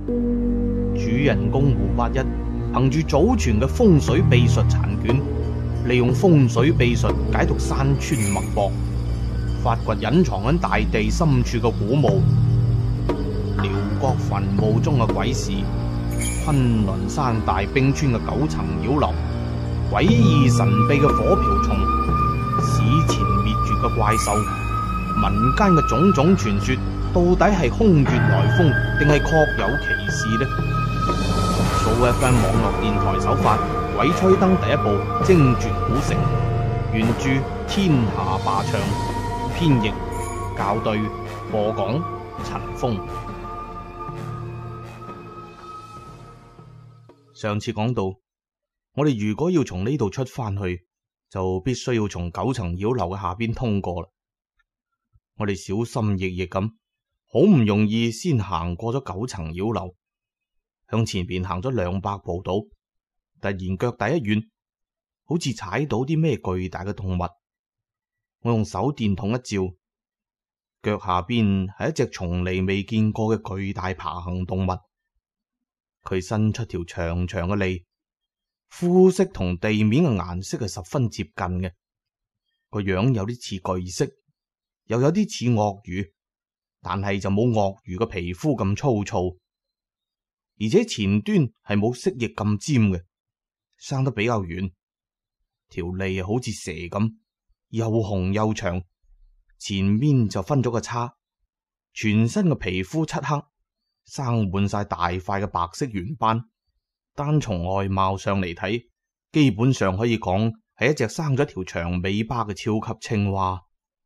主人公胡八一憑住祖傳嘅風水秘術殘卷，利用風水秘術解讀山川脈搏，發掘隱藏喺大地深處嘅古墓、遼國墳墓中嘅鬼事、昆崙山大冰川嘅9層妖樓、詭異神秘嘅火瓢蟲、史前滅絕嘅怪獸、民間嘅種種傳說，到底係空穴來風定係確有其事呢？數 FM 網絡電台首發《鬼吹燈》第一部《精絕古城》，原著天下霸唱，編譯校對，播講陳峰。上次講到，我哋如果要從呢度出翻去，就必須要從9層妖樓嘅下邊通過啦。我哋小心翼翼咁，好唔容易先行過咗9層妖樓，向前邊行咗200步到，突然腳底一軟，好似踩到啲咩巨大嘅動物。我用手電筒一照，腳下邊係一隻從嚟未見過嘅巨大爬行動物。佢伸出條長長嘅脷，膚色同地面嘅顏色係十分接近嘅，個樣有啲似巨蜥，又有啲似鱷魚，但係就冇鱷魚嘅皮膚咁粗糙，而且前端係冇蜥蜴咁尖嘅，生得比較圓，條脷好似蛇咁，又紅又長，前面就分咗個叉，全身嘅皮膚漆黑，生滿晒大塊嘅白色圓斑，單從外貌上嚟睇，基本上可以講係一隻生咗條長尾巴嘅超級青蛙。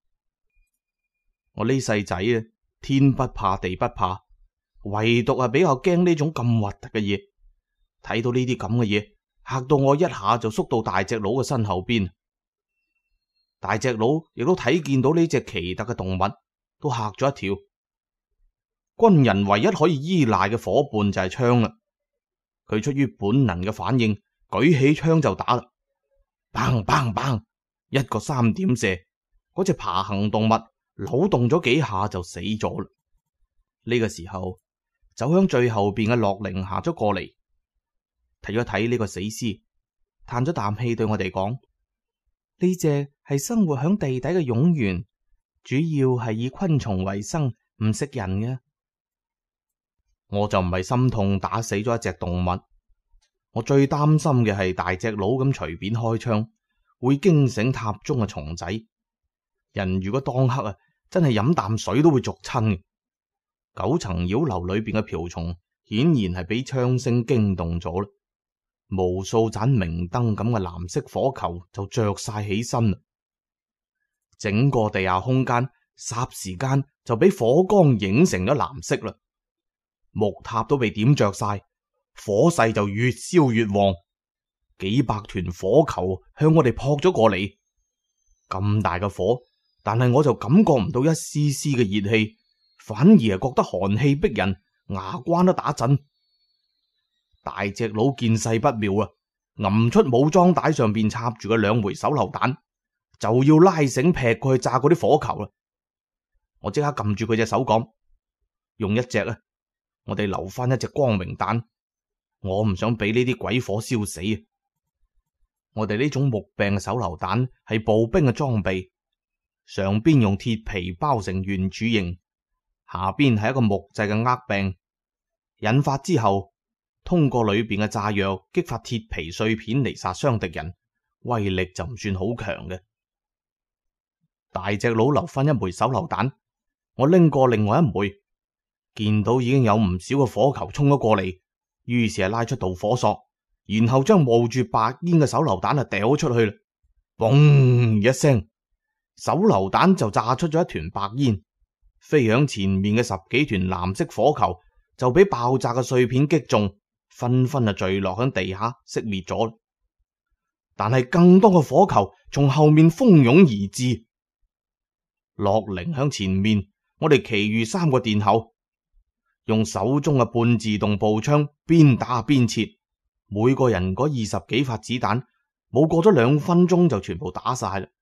我呢細仔啊，天不怕地不怕，唯獨係比較驚呢種咁核突嘅嘢。睇到呢啲咁嘅嘢，嚇到我一下就縮到大隻佬嘅身後邊。大隻佬亦都睇見到呢隻奇特嘅動物，都嚇咗一跳。軍人唯一可以依賴嘅伙伴就係槍啦。佢出於本能嘅反應，舉起槍就打啦，砰砰砰，一個3點射，嗰隻爬行動物扭動咗幾下就死咗啦。呢個時候，走向最後邊嘅樂齡行咗過嚟，睇咗睇呢個死屍，嘆咗啖氣對我哋講：呢隻係生活響地底嘅蛹猿，主要係以昆蟲為生，唔食人嘅。我就唔係心痛打死咗一隻動物，我最擔心嘅係大隻佬咁隨便開槍，會驚醒塔中嘅蟲仔。人如果當刻真係飲啖水都會逐親嘅。9層妖樓裏邊嘅瓢蟲顯然係俾槍聲驚動咗啦，無數盞明燈咁嘅藍色火球就着晒起身啦。整個地下空間霎時間就俾火光影成咗藍色啦。木塔都被點着晒，火勢就越燒越旺，幾百團火球向我哋撲咗過嚟。咁大嘅火，但係我就感覺唔到一絲絲嘅熱氣，反而係覺得寒氣逼人，牙關都打震。大隻佬見勢不妙啊，揞出武裝帶上邊插住嘅2枚手榴彈，就要拉繩劈過去炸嗰啲火球啦。我即刻撳住佢隻手講：用一隻啊！我哋留翻一隻光明彈，我唔想俾呢啲鬼火燒死啊！我哋呢種木柄嘅手榴彈係步兵嘅裝備，上邊用鐵皮包成圓柱形，下邊係一個木製嘅握柄，引發之後，通過裏邊嘅炸藥激發鐵皮碎片嚟殺傷敵人，威力就唔算好強嘅。大隻佬留翻1枚手榴彈，我拎過另外1枚。見到已經有唔少嘅火球衝咗過嚟，於是係拉出導火索，然後將冒住白煙嘅手榴彈掉咗出去啦。嘣一聲，手榴彈就炸出咗一團白煙，飛響前面嘅10幾團藍色火球就俾爆炸嘅碎片擊中，紛紛啊墜落響地下熄滅咗。但係更多嘅火球從後面蜂擁而至，樂齡響前面，我哋其餘3個殿後用手中嘅半自動步槍邊打邊切，每個人嗰20幾發子彈，冇過咗2分鐘就全部打晒啦。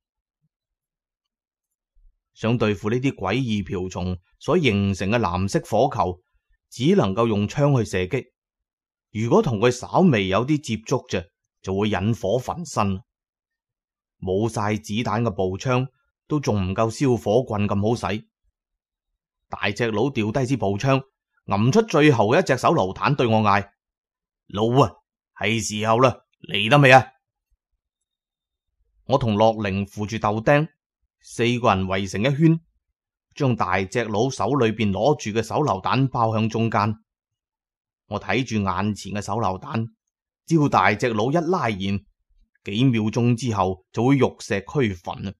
想對付呢啲詭異瓢蟲所形成嘅藍色火球， 只能夠用槍去射擊。如果同佢稍微有啲接觸啫，就會引火焚身。冇晒子彈嘅步槍都仲唔夠燒火棍咁好使。大隻佬掉低支步槍，揞出最後嘅一隻手榴彈對我嗌：老啊，係時候啦，嚟得未啊？我同樂齡扶住豆丁，4個人圍成一圈，將大隻佬手裏邊攞住嘅手榴彈包向中間。我睇住眼前嘅手榴彈，只要大隻佬一拉燃，幾秒鐘之後就會玉石俱焚。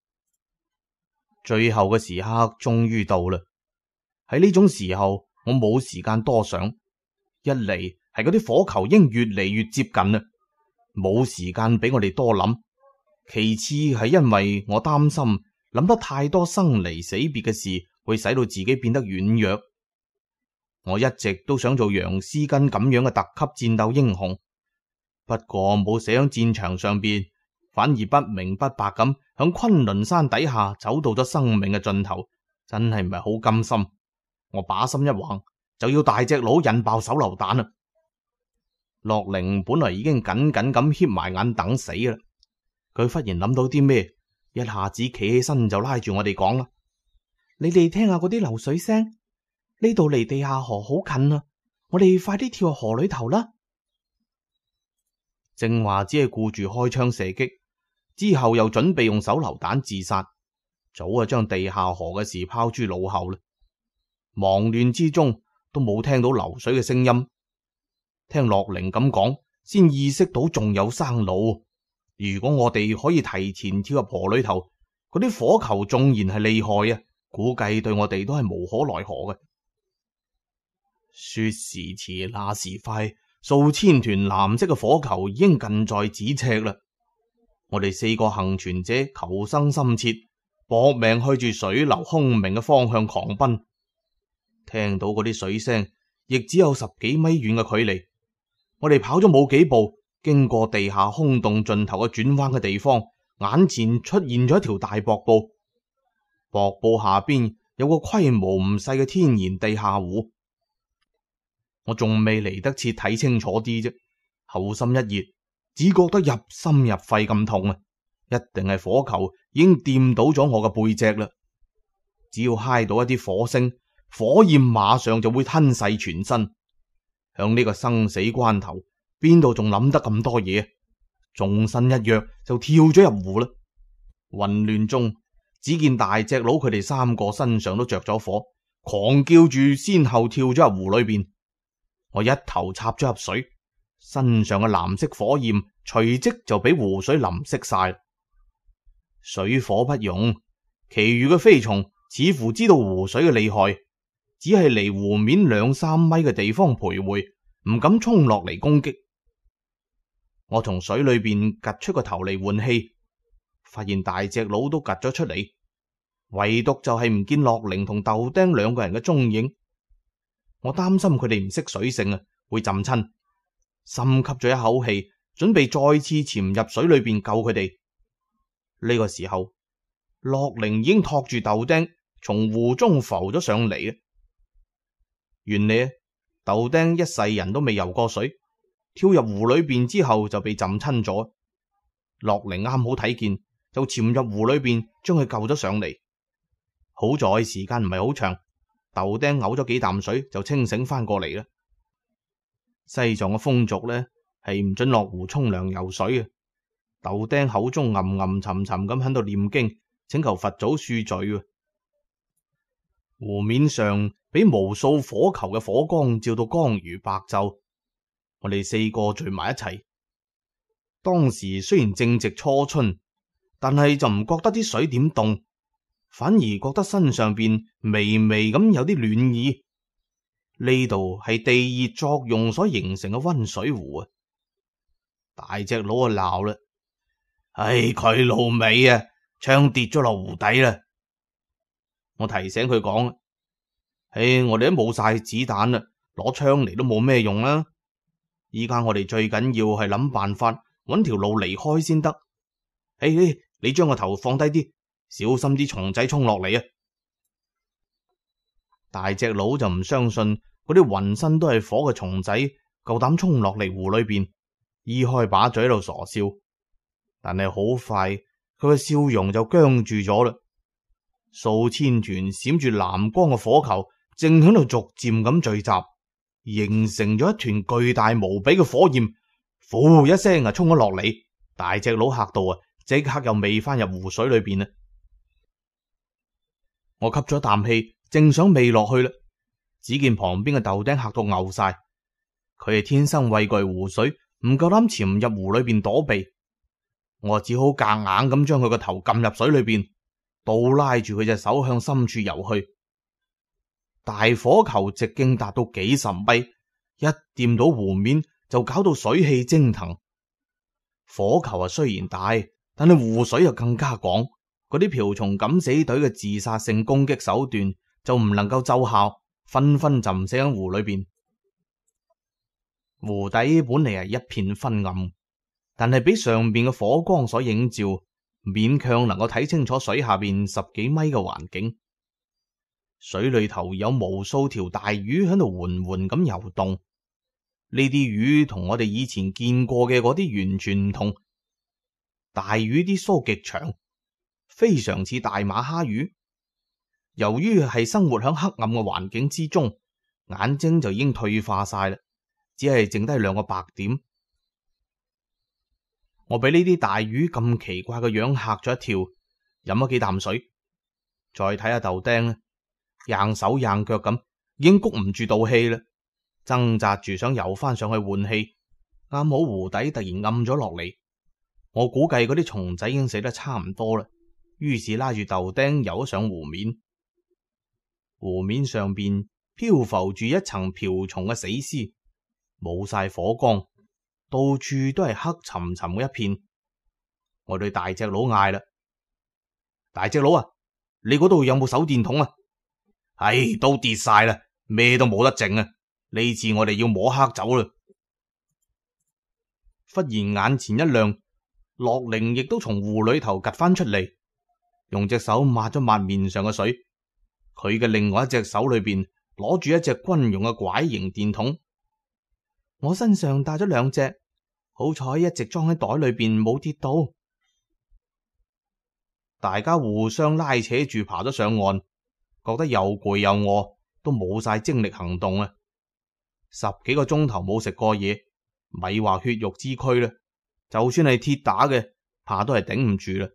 最後嘅時刻終於到啦。喺呢種時候，我冇時間多想，一嚟係嗰啲火球已經越嚟越接近啦，冇時間俾我哋多諗。其次係因為我擔心諗得太多生離死別嘅事，會使到自己變得軟弱。我一直都想做楊思根咁樣嘅特級戰鬥英雄，不過冇寫喺戰場上邊，反而不明不白咁響昆崙山底下走到咗生命嘅盡頭，真係唔係好甘心。我把心一橫，就要大隻佬引爆手榴彈啦。樂齡本來已經緊緊咁瞌埋眼等死啦，佢忽然諗到啲咩，一下子企起身就拉住我哋講啦：你哋聽下嗰啲流水聲，呢度離地下河好近啊，我哋快啲跳入河裏頭啦。正話只係顧住開槍射擊，之後又準備用手榴彈自殺，早就將地下河嘅事拋諸腦後啦。忙亂之中都冇聽到流水嘅聲音，聽樂齡咁講，先意識到仲有生路。如果我哋可以提前跳入河裏頭，嗰啲火球縱然係厲害啊，估計對我哋都係無可奈何嘅。說時遲那時快，數千團藍色嘅火球已經近在咫尺啦。我哋4個幸存者求生心切，搏命去住水流空明嘅方向狂奔。聽到嗰啲水聲，亦只有10幾米遠嘅距離。我哋跑咗冇幾步，經過地下空洞盡頭嘅轉彎嘅地方，眼前出現咗一條大瀑布。瀑布下邊有個規模唔細嘅天然地下湖。我仲未嚟得切睇清楚啲啫，後心一熱，只覺得入心入肺咁痛啊！一定係火球已經掂到咗我嘅背脊啦。只要揩到一啲火星，火焰馬上就會吞噬全身。響呢個生死關頭，邊度仲諗得咁多嘢？縱身一躍就跳咗入湖啦。混亂中，只見大隻佬佢哋3個身上都着咗火，狂叫住先後跳咗入湖裏邊。我一頭插咗入水，身上嘅藍色火焰隨即就俾湖水淋熄晒。水火不容，其餘嘅飛蟲似乎知道湖水嘅厲害，只係離湖面2、3米嘅地方徘徊，唔敢衝落嚟攻擊。我從水裏邊趷出個頭嚟換氣，發現大隻佬都趷咗出嚟，唯獨就係唔見樂齡同豆丁2個人嘅蹤影。我擔心佢哋唔識水性啊，會浸親，深吸咗一口氣，準備再次潛入水裏邊救佢哋。呢個時候，樂齡已經托住豆丁從湖中浮咗上嚟啊！原來豆丁一世人都未游過水，跳入湖裏邊之後就被浸親咗。樂齡啱好睇見，就潛入湖裏邊將佢救咗上嚟。好在時間唔係好長。豆丁嘔咗幾啖水就清醒翻過嚟啦。西藏嘅風俗呢，係唔准落湖沖涼游水嘅。豆丁口中吟吟沉沉咁喺度念經，請求佛祖恕罪。湖面上俾無數火球嘅火光照到光如白晝。我哋4個聚埋一齊。當時雖然正值初春，但係就唔覺得啲水點凍。反而覺得身上邊微微咁有啲暖意。呢度係地熱作用所形成嘅溫水湖啊！大隻佬啊鬧啦，唉，佢老味啊，槍跌咗落湖底啦！我提醒佢講，唉，我哋都冇晒子彈啦，攞槍嚟都冇咩用啦。依家我哋最緊要係諗辦法搵條路離開先得。唉，你將個頭放低啲。小心啲蟲仔衝落嚟啊！大隻佬就唔相信嗰啲渾身都係火嘅蟲仔夠膽衝落嚟湖裏邊，依開把嘴喺度傻笑，但係好快佢嘅笑容就僵住咗啦。數千團閃住藍光嘅火球正喺度逐漸咁聚集，形成咗一團巨大無比嘅火焰，呼一聲衝咗落嚟。大隻佬嚇到即刻又未翻入湖水裏邊啦。我吸咗啖氣，正想未落去啦，只見旁邊嘅豆丁嚇到嘔晒。佢係天生畏懼湖水，唔夠膽潛入湖裏邊躲避。我只好夾硬咁將佢個頭撳入水裏邊，倒拉住佢隻手向深處游去。大火球直徑達到幾十米，一掂到湖面就搞到水氣蒸騰。火球雖然大，但係湖水又更加廣，嗰啲瓢蟲敢死隊嘅自殺性攻擊手段就唔能夠奏效，紛紛浸死喺湖裏邊。湖底本嚟係一片昏暗，但係俾上邊嘅火光所映照，勉強能夠睇清楚水下邊10幾米嘅環境。水裏頭有無數條大魚喺度緩緩咁游動。呢啲魚同我哋以前見過嘅嗰啲完全唔同。大魚啲鬚極長，非常似大馬蝦魚。由於係生活喺黑暗嘅環境之中，眼睛就已經退化晒啦，只係剩低2個白點。我俾呢啲大魚咁奇怪嘅樣嚇咗一跳，飲咗幾啖水，再睇下豆丁咧，硬手硬腳咁，已經谷唔住道氣啦。掙扎住想游翻上去換氣，啱好湖底突然暗咗落嚟。我估計嗰啲蟲仔已經死得差唔多啦，於是拉住豆丁游咗上湖面。湖面上邊漂浮住一層瓢蟲嘅死屍，冇晒火光，到處都係黑沉沉嘅一片。我對大隻佬嗌啦：大隻佬啊，你嗰度有冇手電筒啊？唉，都跌晒啦，咩都冇得剩啊！呢次我哋要摸黑走啦！忽然眼前一亮，樂齡亦都從湖裏頭趷翻出嚟，用隻手抹咗抹面上嘅水。佢嘅另外一隻手裏邊攞住一隻軍用嘅拐形電筒。我身上帶咗2隻，好彩一直裝喺袋裏邊冇跌到。大家互相拉扯住爬咗上岸，覺得又攰又餓，都冇晒精力行動啊！10幾個鐘頭冇食過嘢，咪話血肉之軀啦，就算係鐵打嘅，怕都係頂唔住啦。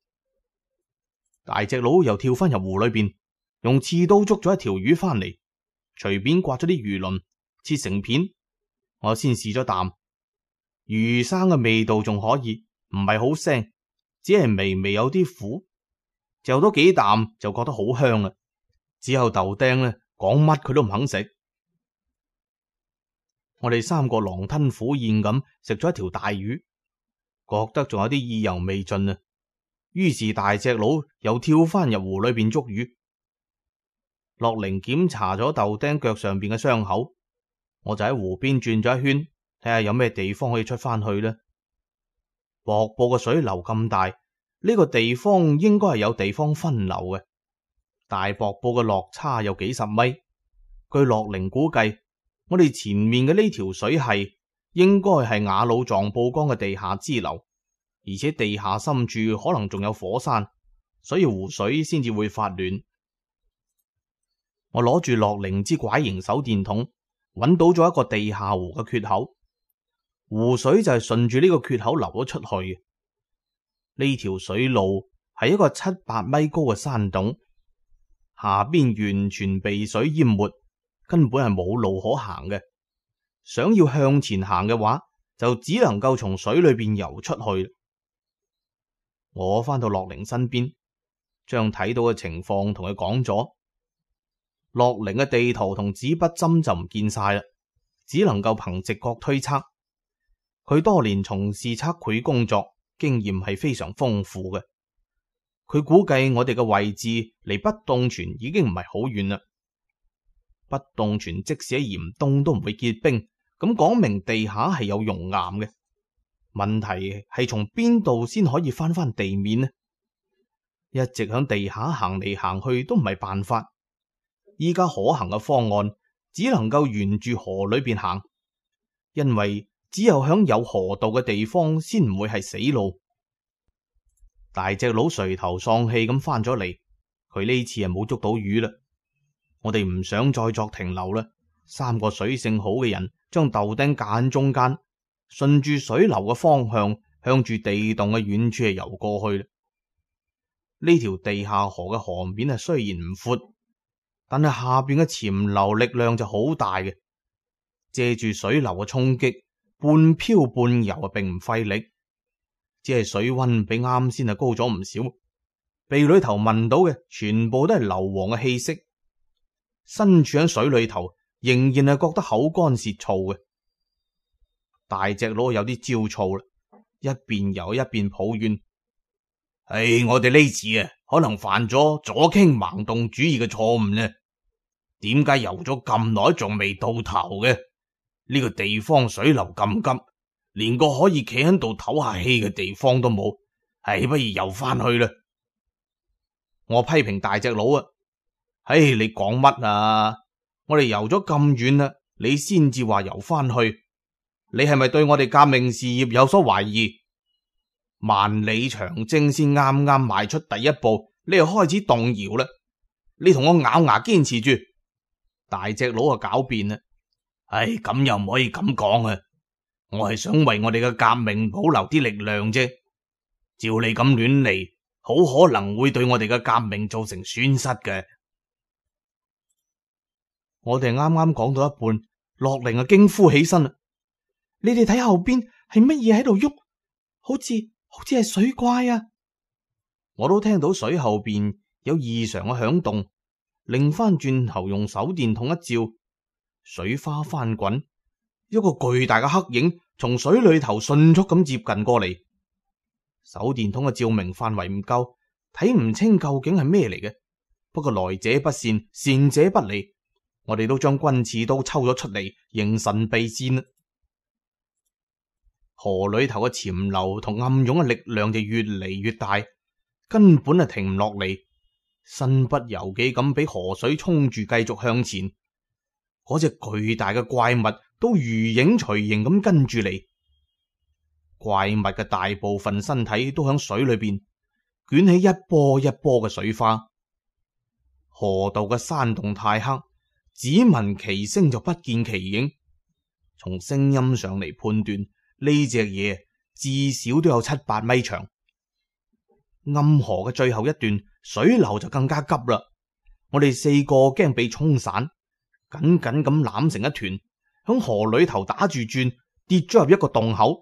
大隻佬又跳翻入湖裏邊，用刺刀捉咗一條魚翻嚟，隨便刮咗啲魚鱗，切成片。我先試咗啖，魚生嘅味道仲可以，唔係好腥，只係微微有啲苦。嚼多幾啖就覺得好香啦。只有豆丁咧，講乜佢都唔肯食。我哋3個狼吞虎咽咁食咗一條大魚，覺得仲有啲意猶未盡啊。於是大隻佬又跳翻入湖裏邊捉魚。樂齡檢查咗豆丁腳上邊嘅傷口，我就喺湖邊轉咗一圈，睇下有咩地方可以出翻去呢。瀑布嘅水流咁大，呢個地方應該係有地方分流嘅。大瀑布嘅落差有幾十米，據樂齡估計，我哋前面嘅呢條水系應該係雅魯藏布江嘅地下支流，而且地下深處可能仲有火山，所以湖水先至會發暖。我攞住樂齡支拐形手電筒，揾到咗一個地下湖嘅缺口，湖水就係順住呢個缺口流咗出去。呢條水路係一個7-8米高嘅山洞，下邊完全被水淹沒，根本係冇路可行嘅。想要向前行嘅話，就只能夠從水裏邊游出去。我翻到樂齡身邊，將睇到嘅情況同佢講咗。樂齡嘅地圖同紙筆針就唔見晒啦，只能夠憑直覺推測。佢多年從事測繪工作，經驗係非常豐富嘅。佢估計我哋嘅位置離不凍泉已經唔係好遠啦。不凍泉即使喺嚴冬都唔會結冰，咁講明地下係有熔岩嘅。問題係從邊度先可以翻地面呢？一直響地下行嚟行去都唔係辦法。依家可行嘅方案只能夠沿住河裏邊行，因為只有響有河道嘅地方先唔會係死路。大隻佬垂頭喪氣咁翻咗嚟，佢呢次係冇捉到魚啦。我哋唔想再作停留啦，三個水性好嘅人將豆丁架喺中間，順住水流嘅方向向住地洞嘅遠處係游過去啦。呢條地下河嘅河面係雖然唔闊，但係下邊嘅潛流力量就好大嘅，借住水流嘅衝擊，半漂半游啊，並唔費力，只係水溫比啱先係高咗唔少，鼻裏頭聞到嘅全部都係硫磺嘅氣息，身處喺水裏頭仍然係覺得口乾舌燥嘅。大隻佬有啲焦躁啦，一邊游一邊抱怨：我哋呢次啊，可能犯咗左傾盲動主義嘅錯誤呢？點解游咗咁耐仲未到頭嘅？呢個地方水流咁急，連個可以企喺度唞下氣嘅地方都冇，不如游翻去啦。我批評大隻佬啊，你講乜啊？我哋游咗咁遠啦，你先至話游翻去，你係咪對我哋革命事業有所懷疑？萬里長征先啱啱邁出第一步，你又開始動搖啦？你同我咬牙堅持住。大隻佬啊狡辯啦，咁又唔可以咁講啊！我係想為我哋嘅革命保留啲力量啫。照你咁亂嚟，好可能會對我哋嘅革命造成損失嘅。我哋啱啱講到一半，樂齡啊驚呼起身啦！你哋睇後邊係乜嘢喺度喐？好似係水怪啊！我都聽到水後邊有異常嘅響動，擰翻轉頭用手電筒一照，水花翻滾，一個巨大嘅黑影從水裏頭迅速咁接近過嚟。手電筒嘅照明範圍唔夠，睇唔清究竟係咩嚟嘅。不過來者不善，善者不離，我哋都將軍刺刀抽咗出嚟，迎神避戰。河裏頭嘅潛流同暗湧嘅力量就越嚟越大，根本係停唔落嚟，身不由己咁俾河水沖住，繼續向前。嗰隻巨大嘅怪物都如影隨形咁跟住嚟。怪物嘅大部分身體都響水裏邊捲起一波一波嘅水花。河道嘅山洞太黑，只聞其聲就不見其影。從聲音上嚟判斷，呢隻嘢至少都有7-8米長。暗河嘅最後一段水流就更加急啦，我哋4個驚被沖散，緊緊咁攬成一團，響河裏頭打住轉，跌咗入一個洞口。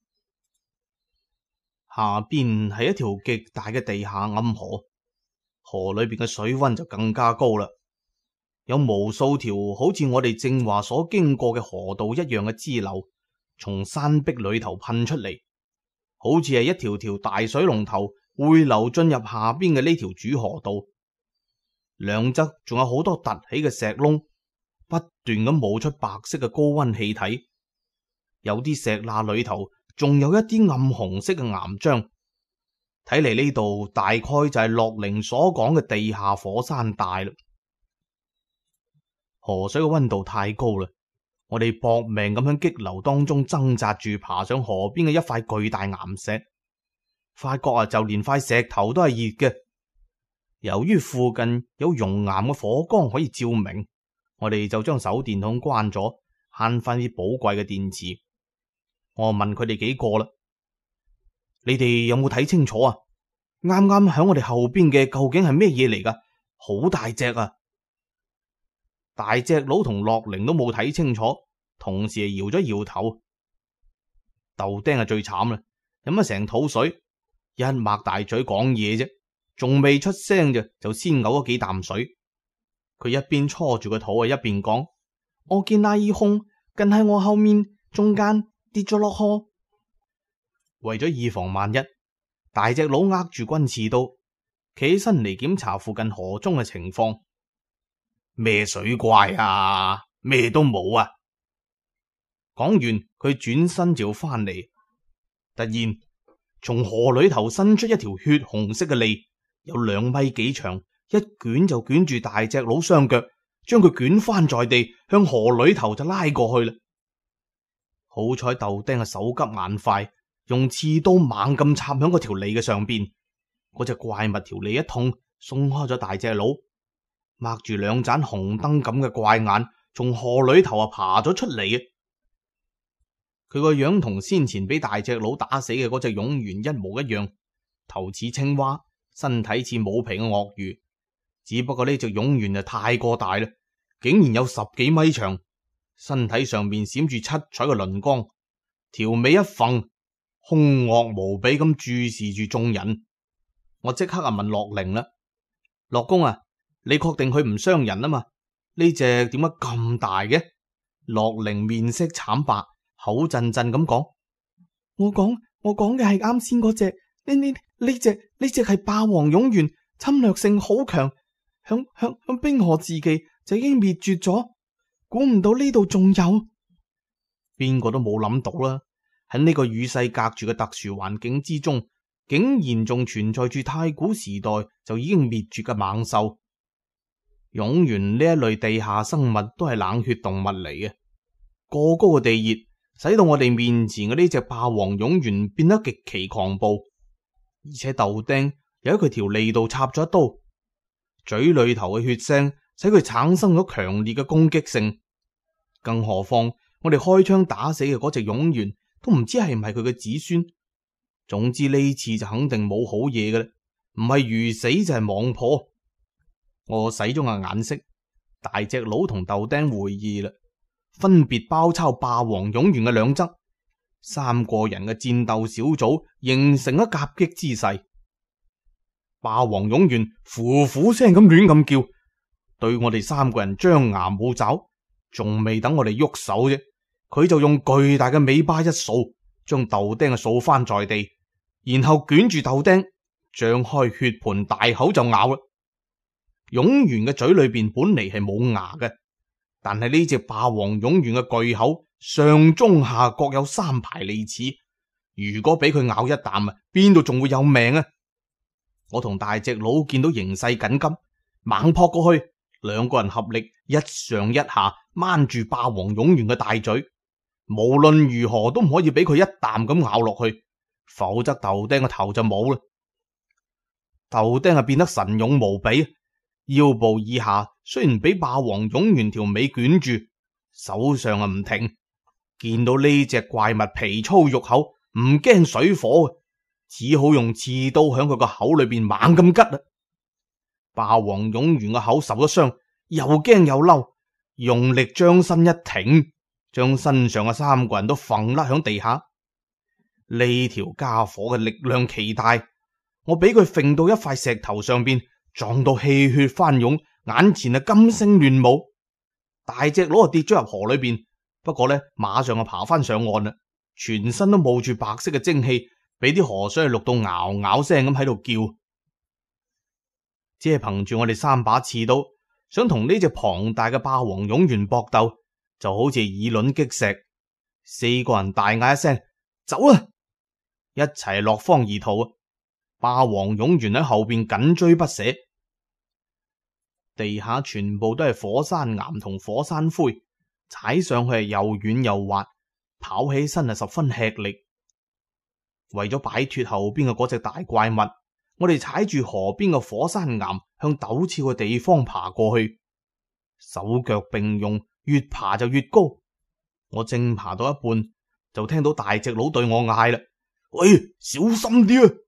下邊係一條極大嘅地下暗河，河裏邊嘅水溫就更加高啦，有無數條好似我哋正話所經過嘅河道一樣嘅支流，從山壁裏頭噴出嚟，好似係一條條大水龍頭匯流進入下邊嘅呢條主河道。兩側仲有好多凸起嘅石窿，不斷咁冒出白色嘅高溫氣體，有啲石罅裏頭仲有一啲暗紅色嘅岩漿。睇嚟呢度大概就係樂齡所講嘅地下火山帶啦。河水嘅溫度太高啦，我哋搏命咁喺激流當中掙扎住爬上河邊嘅一塊巨大岩石，發覺就連塊石頭都係熱嘅。由於附近有熔岩嘅火光可以照明，我哋就將手電筒關咗，慳翻啲寶貴嘅電池。我問佢哋幾個啦，你哋有冇睇清楚啊？啱啱響我哋後邊嘅究竟係咩嘢嚟噶？好大隻啊！大隻佬同樂齡都冇睇清楚，同時係搖咗搖頭。豆丁係最慘啦，飲咗成肚水，一擘大嘴講嘢啫，仲未出聲就先嘔咗幾啖水。佢一邊搓住個肚一邊講：我見阿二空近喺我後面中間跌咗落河。為咗以防萬一，大隻佬握住軍刺刀，企起身嚟檢查附近河中嘅情況。咩水怪啊？咩都冇啊！講完，佢轉身就要翻嚟，突然從河裏頭伸出一條血紅色嘅脷，有2米幾長，一捲就捲住大隻佬雙腳， 將佢捲翻在地，向河裏頭就拉過去啦。好彩豆丁手急眼快，用刺刀猛咁插響嗰條脷嘅上邊，嗰隻怪物條脷一痛，鬆開咗大隻佬，擘住兩盞紅燈咁嘅怪眼，從河裏頭爬咗出嚟啊！佢個樣同先前俾大隻佬打死嘅嗰隻蛹猿一模一樣，頭似青蛙，身體似冇皮嘅鱷魚，只不過呢隻蛹猿就太過大啦，竟然有10幾米長。身體上面閃住七彩嘅鱗光，條尾一揈，兇惡無比咁注視住眾人。我即刻問樂齡啦，樂公啊，你確定佢唔傷人啊嘛？呢隻點解咁大嘅？樂齡面色慘白，口震震咁講：我講嘅係啱先嗰隻，呢隻係霸王蛹猿，侵略性好強，響冰河時期就已經滅絕咗。估唔到呢度仲有，邊個都冇諗到啦！喺呢個與世隔絕嘅特殊環境之中，竟然仲存在住太古時代就已經滅絕嘅猛獸。蛹猿呢一類地下生物都係冷血動物嚟嘅，過高嘅地熱使到我哋面前嘅呢隻霸王蛹猿變得極其狂暴，而且豆丁又喺佢條脷度插咗一刀，嘴裏頭嘅血腥使佢產生咗強烈嘅攻擊性，更何況我哋開槍打死嘅嗰隻蛹猿都唔知係唔係佢嘅子孫。總之呢次就肯定冇好嘢嘅啦，唔係魚死就係網破。我使咗個眼色，大隻佬同豆丁會意啦，分別包抄霸王蛹猿嘅兩側，3個人嘅戰鬥小組形成咗夾擊姿勢。霸王蛹猿呼呼聲咁亂咁叫，對我哋3個人張牙舞爪，仲未等我哋喐手啫，佢就用巨大嘅尾巴一掃，將豆丁掃翻在地，然後捲住豆丁，張開血盆大口就咬啦。蛹猿嘅嘴裏邊本嚟係冇牙嘅，但係呢隻霸王蛹猿嘅巨口上中下各有3排利齒，如果俾佢咬一啖啊，邊度仲會有命啊！我同大隻佬見到形勢緊急，猛撲過去，2個人合力一上一下掹住霸王蛹猿嘅大嘴，無論如何都唔可以俾佢一啖咁咬落去，否則豆丁個頭就冇啦。豆丁變得神勇無比，腰部以下雖然俾霸王蛹猿條尾捲住，手上唔停，見到呢隻怪物皮粗肉厚，唔驚水火，只好用刺刀響佢個口裏邊猛咁吉啦。霸王蛹猿個口受咗傷，又驚又嬲，用力將身一挺，將身上嘅3個人都揈甩響地下。呢條家伙嘅力量奇大，我俾佢揈到一塊石頭上邊，撞到氣血翻湧，眼前啊金星亂舞。大隻佬跌咗入河裏邊，不過呢馬上就爬翻上岸啦，全身都冒住白色嘅蒸汽，俾啲河水淥到嗷嗷聲咁喺度叫。只係憑住我哋3把刺刀，想同呢隻龐大嘅霸王蛹猿搏鬥，就好似以卵擊石。4個人大嗌一聲走啦，一齊落荒而逃。霸王蛹猿喺後邊緊追不捨，地下全部都係火山岩同火山灰，踩上去係又軟又滑，跑起身係十分吃力。為咗擺脫後邊嘅嗰隻大怪物，我哋踩住河邊嘅火山岩向陡峭嘅地方爬過去，手腳並用，越爬就越高。我正爬到一半，就聽到大隻佬對我嗌啦：喂，小心啲啊！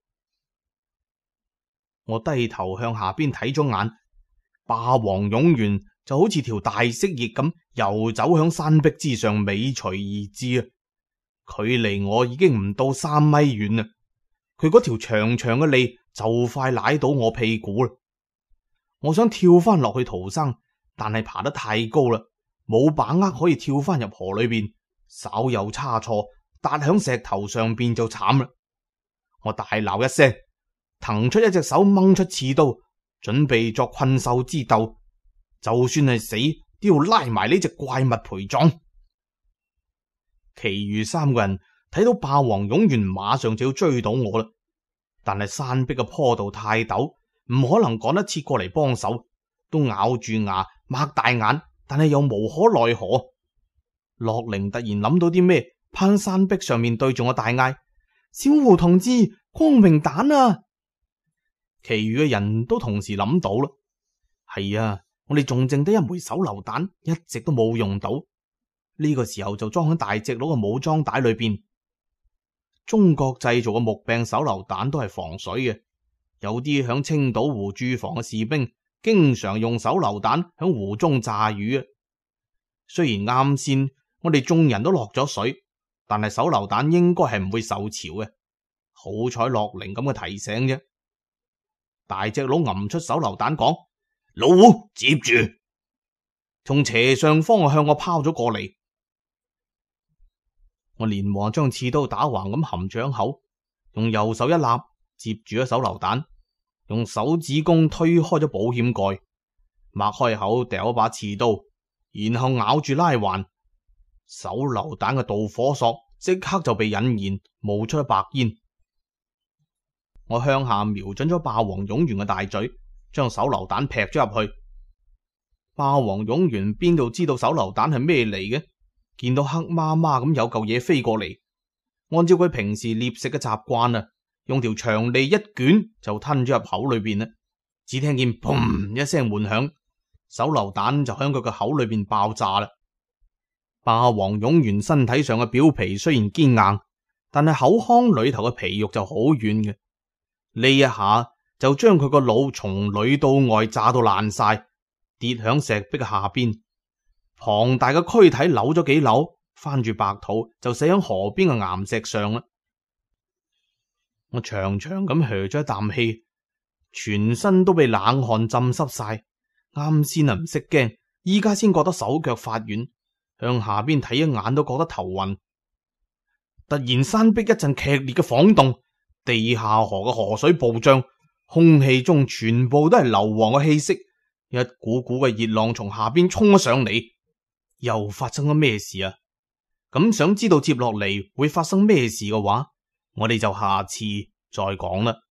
我低頭向下邊睇咗眼，霸王蛹猿就好似條大蜥蜴咁游走向山壁之上，尾隨而至啊！距離我已經唔到3米遠啦，佢嗰條長長嘅脷就快舐到我屁股啦！我想跳翻落去逃生，但係爬得太高啦，冇把握可以跳翻入河裏邊，稍有差錯，踏響石頭上邊就慘啦！我大鬧一聲，騰出一隻手掹出刺刀，準備作困獸之鬥，就算係死都要拉埋呢隻怪物陪葬。其餘3個人睇到霸王蛹猿馬上就要追到我啦，但係山壁嘅坡度太陡，唔可能趕得切過嚟幫手，都咬住牙擘大眼，但係又無可奈何。樂齡突然諗到啲咩，攀山壁上面對住我大嗌：小胡同志，光明彈啊！其餘嘅人都同時諗到啦。係啊，我哋仲剩得一枚手榴彈，一直都冇用到。呢個時候就裝喺大隻佬嘅武裝帶裏邊。中國製造嘅木柄手榴彈都係防水嘅，有啲響青島湖駐防嘅士兵經常用手榴彈響湖中炸魚啊。雖然啱先我哋眾人都落咗水，但係手榴彈應該係唔會受潮嘅。好彩樂齡咁嘅提醒啫。大隻佬揞出手榴彈講：老胡接住，從斜上方向我拋咗過嚟。我連忙將刺刀打橫咁含住響口，用右手一立接住咗手榴彈，用手指公推開咗保險蓋，擘開口掉一把刺刀，然後咬住拉環。手榴彈嘅導火索即刻就被引燃，冒出咗白煙。我向下瞄準咗霸王勇元嘅大嘴，將手榴彈劈咗入去。霸王勇元邊度知道手榴彈係咩嚟嘅？見到黑麻麻咁有嚿嘢飛過嚟，按照佢平時獵食嘅習慣啊，用條長脷一捲就吞咗入口裏邊啦。只聽見砰一聲悶響，手榴彈就響佢個口裏邊爆炸啦。霸王勇元身體上嘅表皮雖然堅硬，但係口腔裏頭嘅皮肉就好軟嘅。呢一下就將佢個腦從裏到外炸到爛晒，跌響石壁嘅下邊。龐大嘅軀體扭咗幾扭，翻住白土就死響河邊嘅岩石上啦。我長長咁噓咗一啖氣，全身都被冷汗浸濕晒。啱先啊唔識驚，依家先覺得手腳發軟，向下邊睇一眼都覺得頭暈。突然山壁一陣劇烈嘅晃動，地下河嘅河水暴漲，空氣中全部都係硫磺嘅氣息，一股股嘅熱浪從下邊衝咗上嚟。又發生咗咩事啊？咁想知道接落嚟會發生咩事嘅話，我哋就下次再講啦。